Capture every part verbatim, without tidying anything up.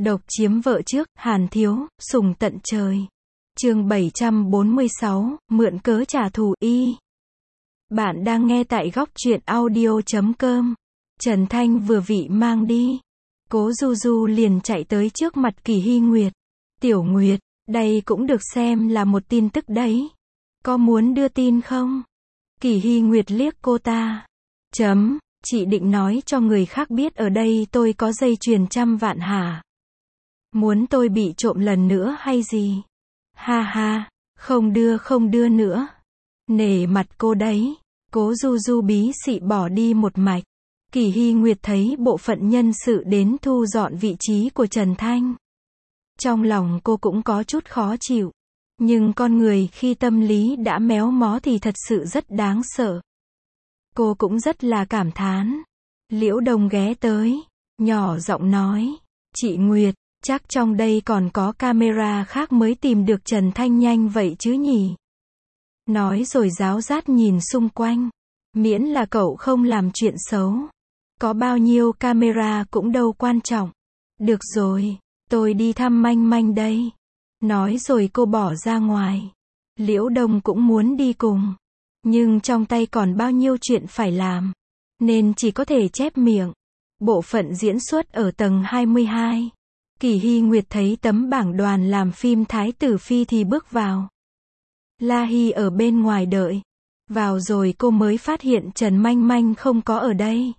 Độc chiếm vợ trước, Hàn Thiếu, sủng tận trời. Chương bảy trăm bốn mươi sáu, mượn cớ trả thù y. Bạn đang nghe tại góc truyện audio chấm com. Trần Thanh vừa vị mang đi. Cố Du Du liền chạy tới trước mặt Kỳ Hy Nguyệt. Tiểu Nguyệt, đây cũng được xem là một tin tức đấy. Có muốn đưa tin không? Kỳ Hy Nguyệt liếc cô ta. Chấm, chị định nói cho người khác biết ở đây tôi có dây chuyền trăm vạn hả? Muốn tôi bị trộm lần nữa hay gì? Ha ha, không đưa không đưa nữa. Nể mặt cô đấy. Cố Du Du bí xị bỏ đi một mạch. Kỳ Hy Nguyệt thấy bộ phận nhân sự đến thu dọn vị trí của Trần Thanh. Trong lòng cô cũng có chút khó chịu. Nhưng con người khi tâm lý đã méo mó thì thật sự rất đáng sợ. Cô cũng rất là cảm thán. Liễu Đồng ghé tới, nhỏ giọng nói, chị Nguyệt, chắc trong đây còn có camera khác mới tìm được Trần Thanh nhanh vậy chứ nhỉ? Nói rồi giáo giác nhìn xung quanh. Miễn là cậu không làm chuyện xấu. Có bao nhiêu camera cũng đâu quan trọng. Được rồi, tôi đi thăm Manh Manh đây. Nói rồi cô bỏ ra ngoài. Liễu Đồng cũng muốn đi cùng. Nhưng trong tay còn bao nhiêu chuyện phải làm. Nên chỉ có thể chép miệng. Bộ phận diễn xuất ở tầng hai mươi hai. Kỳ Hy Nguyệt thấy tấm bảng đoàn làm phim Thái Tử Phi thì bước vào. La Hy ở bên ngoài đợi. Vào rồi cô mới phát hiện Trần Manh Manh không có ở đây.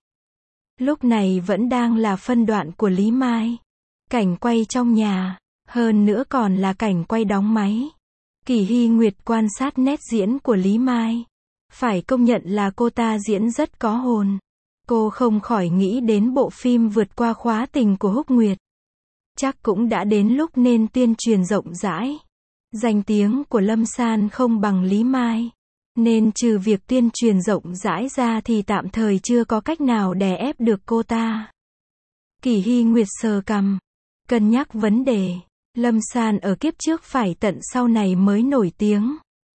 Lúc này vẫn đang là phân đoạn của Lý Mai. Cảnh quay trong nhà. Hơn nữa còn là cảnh quay đóng máy. Kỳ Hy Nguyệt quan sát nét diễn của Lý Mai. Phải công nhận là cô ta diễn rất có hồn. Cô không khỏi nghĩ đến bộ phim Vượt qua khóa tình của Húc Nguyệt. Chắc cũng đã đến lúc nên tuyên truyền rộng rãi. Danh tiếng của Lâm San không bằng Lý Mai. Nên trừ việc tuyên truyền rộng rãi ra thì tạm thời chưa có cách nào đè ép được cô ta. Kỳ Hy Nguyệt sờ cằm. Cân nhắc vấn đề. Lâm San ở kiếp trước phải tận sau này mới nổi tiếng.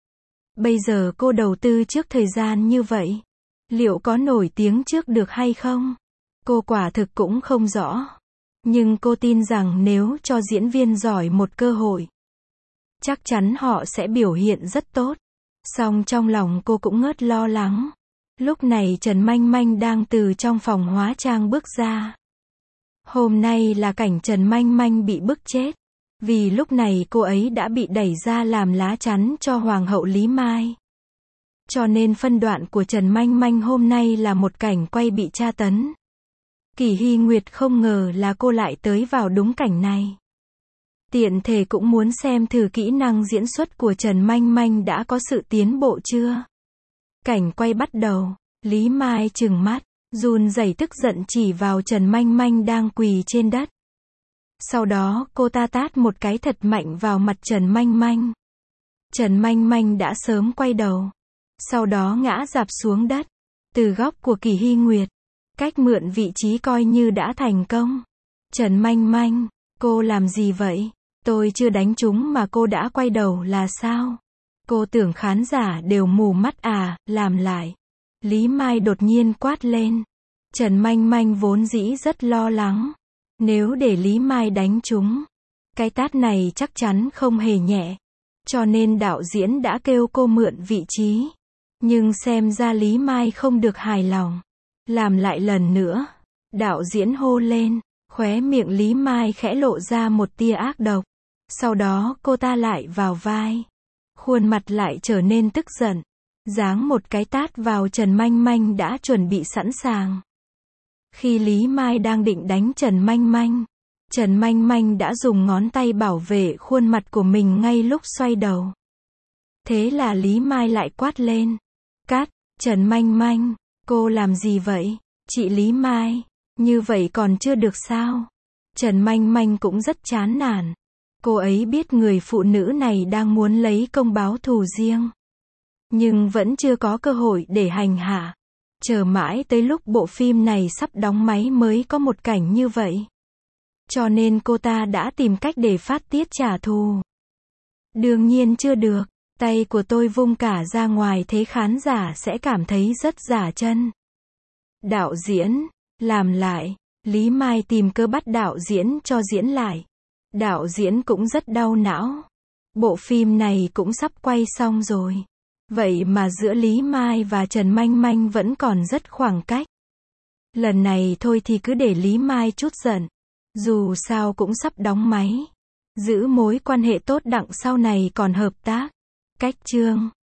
Bây giờ cô đầu tư trước thời gian như vậy. Liệu có nổi tiếng trước được hay không? Cô quả thực cũng không rõ. Nhưng cô tin rằng nếu cho diễn viên giỏi một cơ hội, chắc chắn họ sẽ biểu hiện rất tốt. Song trong lòng cô cũng ngớt lo lắng. Lúc này Trần Manh Manh đang từ trong phòng hóa trang bước ra. Hôm nay là cảnh Trần Manh Manh bị bức chết. Vì lúc này cô ấy đã bị đẩy ra làm lá chắn cho Hoàng hậu Lý Mai. Cho nên phân đoạn của Trần Manh Manh hôm nay là một cảnh quay bị tra tấn. Kỳ Hy Nguyệt không ngờ là cô lại tới vào đúng cảnh này. Tiện thể cũng muốn xem thử kỹ năng diễn xuất của Trần Manh Manh đã có sự tiến bộ chưa. Cảnh quay bắt đầu, Lý Mai trừng mắt, run rẩy tức giận chỉ vào Trần Manh Manh đang quỳ trên đất. Sau đó cô ta tát một cái thật mạnh vào mặt Trần Manh Manh. Trần Manh Manh đã sớm quay đầu. Sau đó ngã rạp xuống đất. Từ góc của Kỳ Hy Nguyệt, cách mượn vị trí coi như đã thành công. Trần Manh Manh, cô làm gì vậy? Tôi chưa đánh trúng mà cô đã quay đầu là sao? Cô tưởng khán giả đều mù mắt à, làm lại. Lý Mai đột nhiên quát lên. Trần Manh Manh vốn dĩ rất lo lắng. Nếu để Lý Mai đánh trúng, cái tát này chắc chắn không hề nhẹ. Cho nên đạo diễn đã kêu cô mượn vị trí. Nhưng xem ra Lý Mai không được hài lòng. Làm lại lần nữa. Đạo diễn hô lên. Khóe miệng Lý Mai khẽ lộ ra một tia ác độc. Sau đó cô ta lại vào vai. Khuôn mặt lại trở nên tức giận. Giáng một cái tát vào Trần Manh Manh đã chuẩn bị sẵn sàng. Khi Lý Mai đang định đánh Trần Manh Manh, Trần Manh Manh đã dùng ngón tay bảo vệ khuôn mặt của mình ngay lúc xoay đầu. Thế là Lý Mai lại quát lên. Cắt, Trần Manh Manh, cô làm gì vậy? Chị Lý Mai, như vậy còn chưa được sao? Trần Manh Manh cũng rất chán nản. Cô ấy biết người phụ nữ này đang muốn lấy công báo thù riêng. Nhưng vẫn chưa có cơ hội để hành hạ. Chờ mãi tới lúc bộ phim này sắp đóng máy mới có một cảnh như vậy. Cho nên cô ta đã tìm cách để phát tiết trả thù. Đương nhiên chưa được. Tay của tôi vung cả ra ngoài thế khán giả sẽ cảm thấy rất giả chân. Đạo diễn, làm lại. Lý Mai tìm cớ bắt đạo diễn cho diễn lại. Đạo diễn cũng rất đau não. Bộ phim này cũng sắp quay xong rồi. Vậy mà giữa Lý Mai và Trần Manh Manh vẫn còn rất khoảng cách. Lần này thôi thì cứ để Lý Mai chút giận. Dù sao cũng sắp đóng máy. Giữ mối quan hệ tốt đặng sau này còn hợp tác. Cách chương